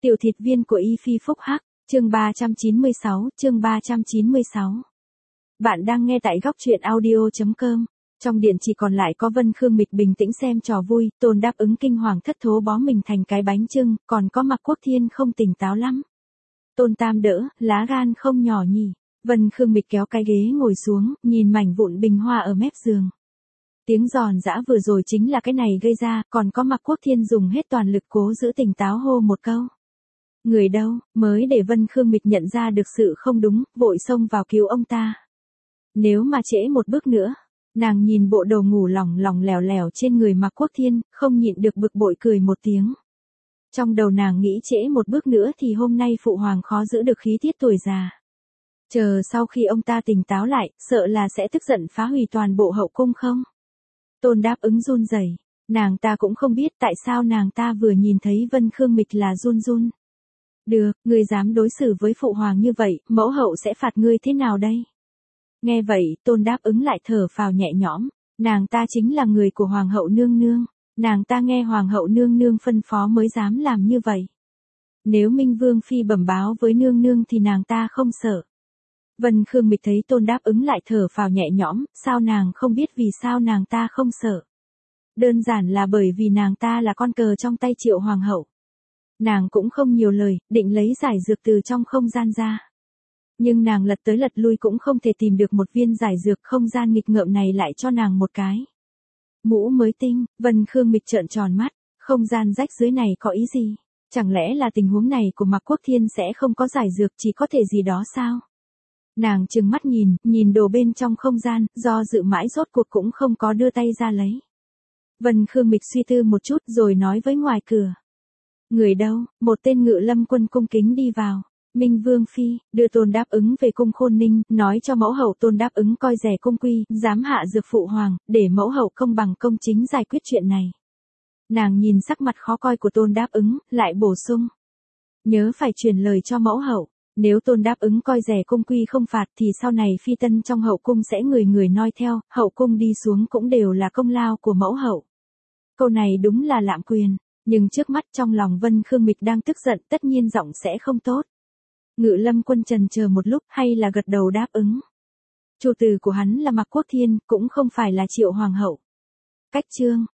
Tiểu thịt viên của Y Phi Phúc Hắc, chương 396, chương 396. Bạn đang nghe tại góc truyện audio.com. Trong điện chỉ còn lại có Vân Khương Mịch bình tĩnh xem trò vui, Tôn Đáp Ứng kinh hoàng thất thố bó mình thành cái bánh chưng, còn có Mạc Quốc Thiên không tỉnh táo lắm. Tôn Tam đỡ, lá gan không nhỏ nhỉ. Vân Khương Mịch kéo cái ghế ngồi xuống, nhìn mảnh vụn bình hoa ở mép giường. Tiếng giòn giã vừa rồi chính là cái này gây ra, còn có Mạc Quốc Thiên dùng hết toàn lực cố giữ tỉnh táo hô một câu. Người đâu, mới để Vân Khương Mịch nhận ra được sự không đúng, vội xông vào cứu ông ta. Nếu mà trễ một bước nữa, nàng nhìn bộ đồ ngủ lỏng lỏng lẻo lẻo trên người Mạc Quốc Thiên, không nhịn được bực bội cười một tiếng. Trong đầu nàng nghĩ trễ một bước nữa thì hôm nay phụ hoàng khó giữ được khí tiết tuổi già. Chờ sau khi ông ta tỉnh táo lại, sợ là sẽ tức giận phá hủy toàn bộ hậu cung không? Tôn Đáp Ứng run rẩy, nàng ta cũng không biết tại sao nàng ta vừa nhìn thấy Vân Khương Mịch là run run. Được, ngươi dám đối xử với phụ hoàng như vậy, mẫu hậu sẽ phạt ngươi thế nào đây? Nghe vậy, Tôn Đáp Ứng lại thở phào nhẹ nhõm, nàng ta chính là người của hoàng hậu nương nương, nàng ta nghe hoàng hậu nương nương phân phó mới dám làm như vậy. Nếu Minh Vương phi bẩm báo với nương nương thì nàng ta không sợ. Vân Khương Mịch thấy Tôn Đáp Ứng lại thở phào nhẹ nhõm, sao nàng không biết vì sao nàng ta không sợ. Đơn giản là bởi vì nàng ta là con cờ trong tay Triệu hoàng hậu. Nàng cũng không nhiều lời, định lấy giải dược từ trong không gian ra. Nhưng nàng lật tới lật lui cũng không thể tìm được một viên giải dược, không gian nghịch ngợm này lại cho nàng một cái mũ mới tinh. Vân Khương Mịch trợn tròn mắt, không gian rách dưới này có ý gì? Chẳng lẽ là tình huống này của Mạc Quốc Thiên sẽ không có giải dược, chỉ có thể gì đó sao? Nàng trừng mắt nhìn đồ bên trong không gian, do dự mãi rốt cuộc cũng không có đưa tay ra lấy. Vân Khương Mịch suy tư một chút rồi nói với ngoài cửa. Người đâu? Một tên Ngự Lâm quân cung kính đi vào. Minh Vương phi, đưa Tôn Đáp Ứng về cung Khôn Ninh, nói cho mẫu hậu Tôn Đáp Ứng coi rẻ cung quy, dám hạ dược phụ hoàng, để mẫu hậu công bằng công chính giải quyết chuyện này. Nàng nhìn sắc mặt khó coi của Tôn Đáp Ứng, lại bổ sung. Nhớ phải truyền lời cho mẫu hậu, nếu Tôn Đáp Ứng coi rẻ cung quy không phạt thì sau này phi tân trong hậu cung sẽ người người noi theo, hậu cung đi xuống cũng đều là công lao của mẫu hậu. Câu này đúng là lạm quyền. Nhưng trước mắt trong lòng Vân Khương Mịch đang tức giận, tất nhiên giọng sẽ không tốt. Ngự Lâm quân trần chờ một lúc hay là gật đầu đáp ứng. Chủ tử của hắn là Mạc Quốc Thiên, cũng không phải là Triệu hoàng hậu. Cách chương,